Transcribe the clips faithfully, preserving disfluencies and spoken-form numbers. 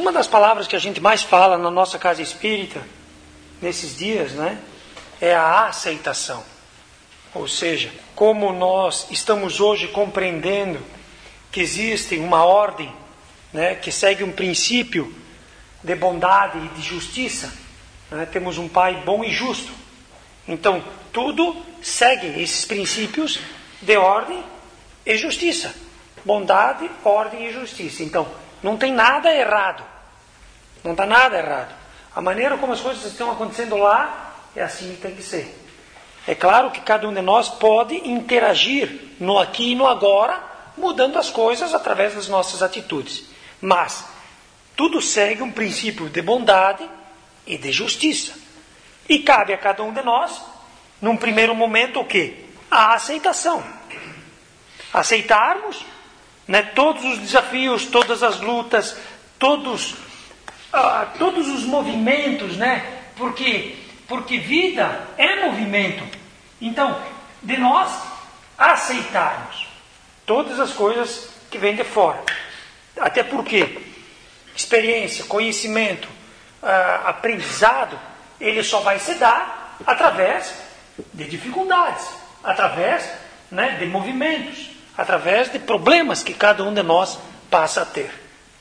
uma das palavras que a gente mais fala na nossa casa espírita, nesses dias, né, é a aceitação. Ou seja, como nós estamos hoje compreendendo que existe uma ordem, né, que segue um princípio de bondade e de justiça, né? Temos um Pai bom e justo. Então, tudo segue esses princípios de ordem e justiça. Bondade, ordem e justiça. Então, não tem nada errado. Não está nada errado. A maneira como as coisas estão acontecendo lá, é assim que tem que ser. É claro que cada um de nós pode interagir no aqui e no agora, mudando as coisas através das nossas atitudes. Mas, tudo segue um princípio de bondade e de justiça. E cabe a cada um de nós, num primeiro momento, o quê? A aceitação. Aceitarmos, né, todos os desafios, todas as lutas, todos, ah, todos os movimentos, né? Porque, porque vida é movimento. Então, de nós aceitarmos todas as coisas que vêm de fora. Até porque experiência, conhecimento, ah, aprendizado, ele só vai se dar através de dificuldades, através, né, de movimentos, através de problemas que cada um de nós passa a ter.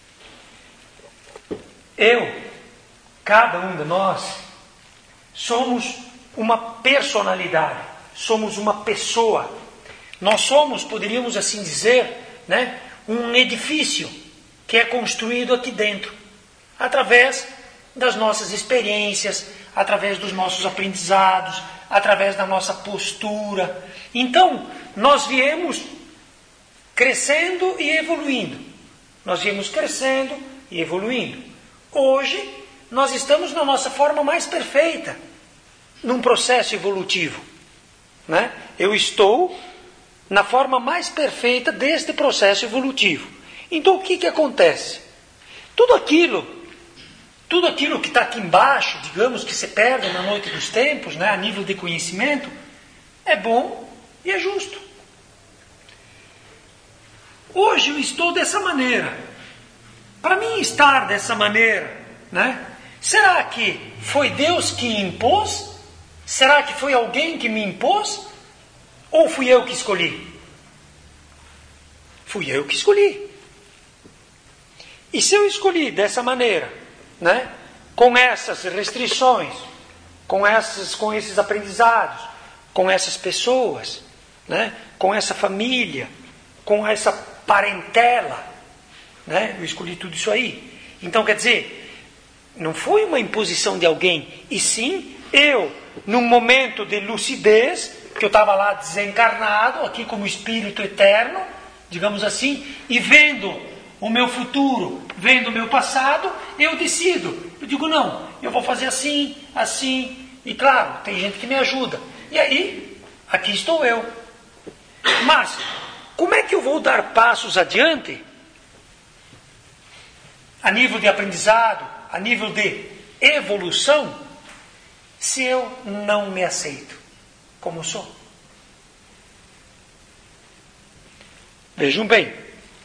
Eu, cada um de nós, somos uma personalidade, somos uma pessoa. Nós somos, poderíamos assim dizer, né, um edifício que é construído aqui dentro, através das nossas experiências, através dos nossos aprendizados, através da nossa postura. Então, nós viemos crescendo e evoluindo. Nós viemos crescendo e evoluindo. Hoje, nós estamos na nossa forma mais perfeita, num processo evolutivo, né? Eu estou na forma mais perfeita deste processo evolutivo. Então, o que que acontece? Tudo aquilo, tudo aquilo que está aqui embaixo, digamos, que se perde na noite dos tempos, né, a nível de conhecimento, é bom e é justo. Hoje eu estou dessa maneira. Para mim estar dessa maneira, né, será que foi Deus que impôs? Será que foi alguém que me impôs? Ou fui eu que escolhi? Fui eu que escolhi. E se eu escolhi dessa maneira, né, com essas restrições, com, essas, com esses aprendizados, com essas pessoas, né, com essa família, com essa parentela, né, eu escolhi tudo isso aí. Então, quer dizer, não foi uma imposição de alguém, e sim eu, num momento de lucidez, que eu estava lá desencarnado, aqui como espírito eterno, digamos assim, e vendo o meu futuro, vendo o meu passado, eu decido. Eu digo, não, eu vou fazer assim, assim, e claro, tem gente que me ajuda. E aí, aqui estou eu. Mas, como é que eu vou dar passos adiante, a nível de aprendizado, a nível de evolução, se eu não me aceito como sou? Vejam bem,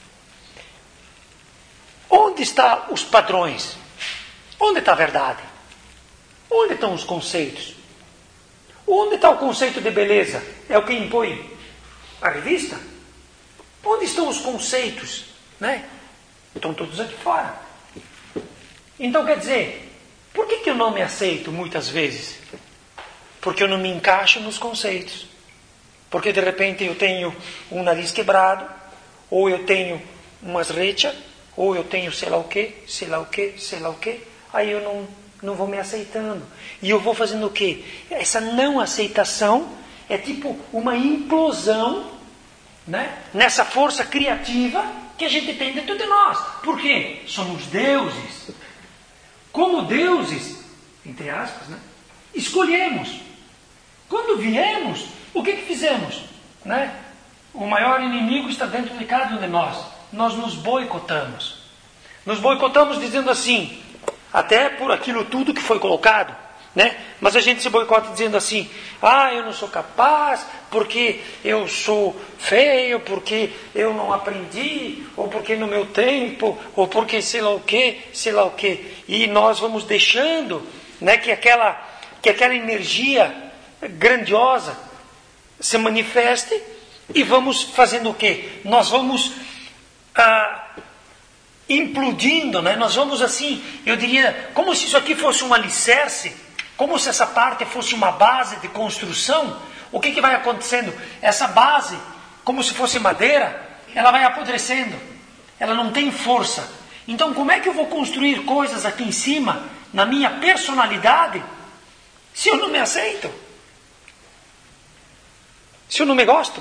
onde estão os padrões? Onde está a verdade? Onde estão os conceitos? Onde está o conceito de beleza? É o que impõe a revista? Onde estão os conceitos? Né? Estão todos aqui fora. Então, quer dizer, por que, que eu não me aceito muitas vezes? Porque eu não me encaixo nos conceitos. Porque de repente eu tenho um nariz quebrado, ou eu tenho umas rechas, ou eu tenho sei lá o quê, sei lá o quê, sei lá o quê. Aí eu não, não vou me aceitando. E eu vou fazendo o quê? Essa não aceitação é tipo uma implosão, né, nessa força criativa que a gente tem dentro de nós. Por quê? Somos deuses. Como deuses, entre aspas, né, escolhemos. Quando viemos, o que que fizemos? Né? O maior inimigo está dentro de cada um de nós. Nós nos boicotamos. Nos boicotamos dizendo assim, até por aquilo tudo que foi colocado né? Mas a gente se boicota dizendo assim, ah, eu não sou capaz, porque eu sou feio, porque eu não aprendi, ou porque no meu tempo, ou porque sei lá o que, sei lá o que. E nós vamos deixando, né, que, aquela, que aquela energia grandiosa se manifeste e vamos fazendo o quê? Nós vamos ah, implodindo, né? Nós vamos assim, eu diria, como se isso aqui fosse um alicerce, como se essa parte fosse uma base de construção. O que, que vai acontecendo? Essa base, como se fosse madeira, ela vai apodrecendo, ela não tem força. Então como é que eu vou construir coisas aqui em cima, na minha personalidade, se eu não me aceito? Se eu não me gosto?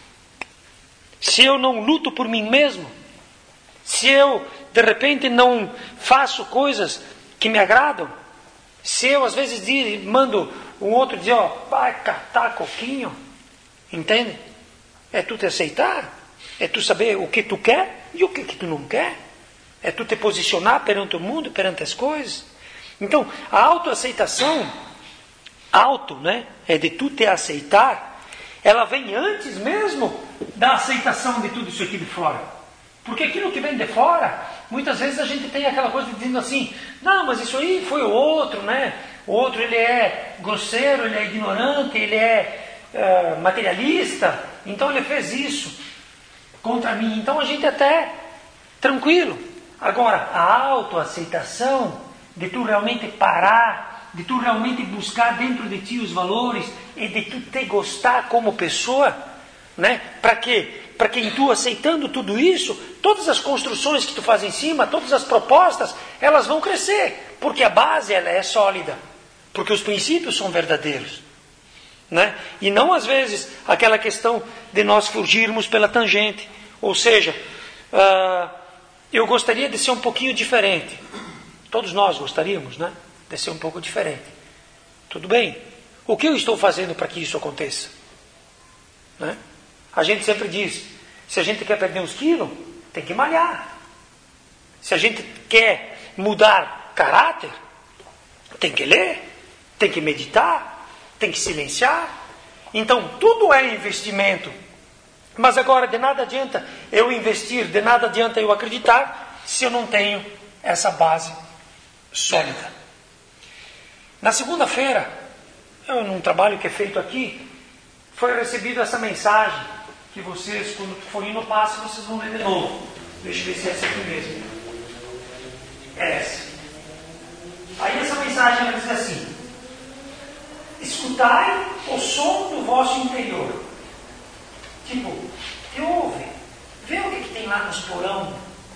Se eu não luto por mim mesmo? Se eu, de repente, não faço coisas que me agradam? Se eu, às vezes, diz, mando um outro dizer, ó, vai catar coquinho, entende? É tu te aceitar, é tu saber o que tu quer e o que, que tu não quer. É tu te posicionar perante o mundo, perante as coisas. Então, a autoaceitação, auto, né, é de tu te aceitar, ela vem antes mesmo da aceitação de tudo isso aqui de fora. Porque aquilo que vem de fora, muitas vezes a gente tem aquela coisa dizendo assim, não, mas isso aí foi o outro, né? O outro, ele é grosseiro, ele é ignorante, ele é uh, materialista, então ele fez isso contra mim. Então a gente até tranquilo. Agora, a autoaceitação de tu realmente parar, de tu realmente buscar dentro de ti os valores e de tu te gostar como pessoa, né? Para quê? Para que em tu aceitando tudo isso, todas as construções que tu faz em cima, todas as propostas, elas vão crescer, porque a base ela é sólida, porque os princípios são verdadeiros, né? E não às vezes aquela questão de nós fugirmos pela tangente, ou seja, uh, eu gostaria de ser um pouquinho diferente, todos nós gostaríamos, né? De ser um pouco diferente. Tudo bem, o que eu estou fazendo para que isso aconteça? Né? A gente sempre diz, se a gente quer perder uns quilos, tem que malhar. Se a gente quer mudar caráter, tem que ler, tem que meditar, tem que silenciar. Então, tudo é investimento. Mas agora, de nada adianta eu investir, de nada adianta eu acreditar, se eu não tenho essa base sólida. Na segunda-feira, eu, num trabalho que é feito aqui, foi recebido essa mensagem, que vocês, quando forem no passe, vocês vão ler de novo. Deixa eu ver se é essa aqui mesmo. É essa. Aí essa mensagem ela diz assim: escutai o som do vosso interior. Tipo, que ouve? Vê o que, que tem lá nos porão.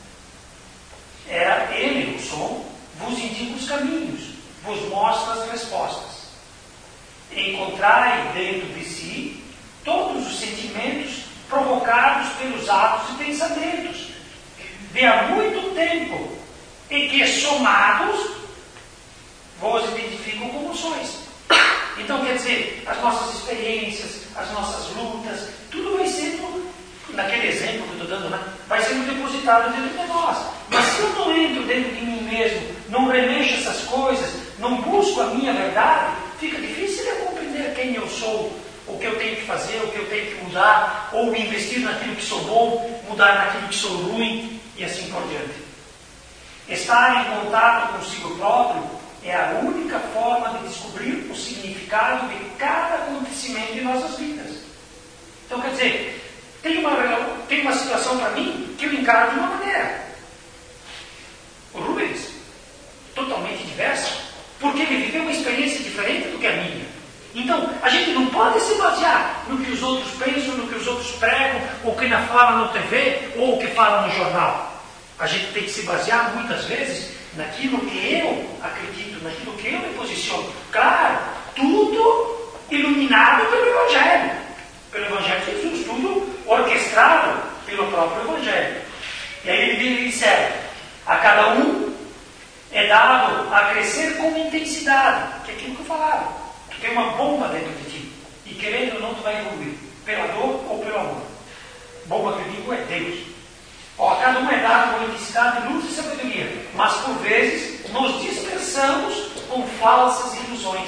Era ele, o som, vos indica os caminhos, vos mostra as respostas. Encontrai dentro de si todos os sentimentos provocados pelos atos e pensamentos de há muito tempo, e que somados vos identificam como sois. Então, quer dizer, as nossas experiências, as nossas lutas, tudo vai sendo, naquele exemplo que eu estou dando, né, vai sendo depositado dentro de nós. Mas se eu não entro dentro de mim mesmo, não remexo essas coisas, não busco a minha verdade, fica difícil eu compreender quem eu sou, o que eu tenho que fazer, o que eu tenho que mudar, ou investir naquilo que sou bom, mudar naquilo que sou ruim, e assim por diante. Estar em contato consigo próprio é a única forma de descobrir o significado de cada acontecimento em nossas vidas. Então, quer dizer, tem uma, tem uma situação para mim que eu encaro de uma maneira. O Rubens, totalmente diversa, porque ele viveu uma experiência diferente do que a minha. Então, a gente não pode se basear no que os outros pensam, no que os outros pregam, ou que fala no T V, ou o que fala no jornal. A gente tem que se basear, muitas vezes, naquilo que eu acredito, naquilo que eu me posiciono. Claro, tudo iluminado pelo Evangelho. Pelo Evangelho de Jesus, tudo orquestrado pelo próprio Evangelho. E aí ele disser, a cada um é dado a crescer com intensidade, que é aquilo que eu falava. Tu tem uma bomba dentro de ti, e querendo ou não, tu vai evoluir, pela dor ou pelo amor. Bomba que eu digo é Deus. Ó, cada um é dado com intensidade, luz e sabedoria, mas por vezes nos dispersamos com falsas ilusões. ilusões.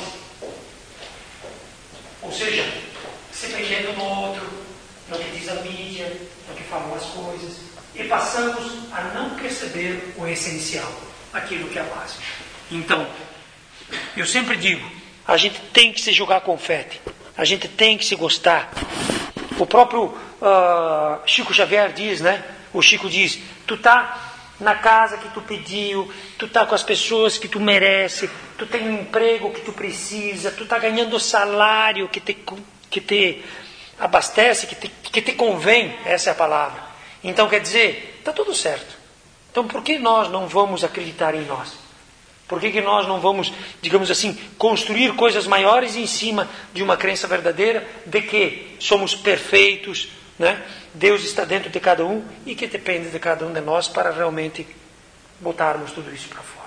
Ou seja, se prendendo no outro, no que diz a mídia, no que falam as coisas, e passamos a não perceber o essencial, aquilo que é básico. Então, eu sempre digo, a gente tem que se jogar confete, a gente tem que se gostar. O próprio uh, Chico Xavier diz, né? O Chico diz, tu tá na casa que tu pediu, tu tá com as pessoas que tu merece, tu tem um emprego que tu precisa, tu tá ganhando o salário que te, que te abastece, que te, que te convém, essa é a palavra. Então quer dizer, está tudo certo. Então por que nós não vamos acreditar em nós? Por que, que nós não vamos, digamos assim, construir coisas maiores em cima de uma crença verdadeira de que somos perfeitos, né? Deus está dentro de cada um e que depende de cada um de nós para realmente botarmos tudo isso para fora.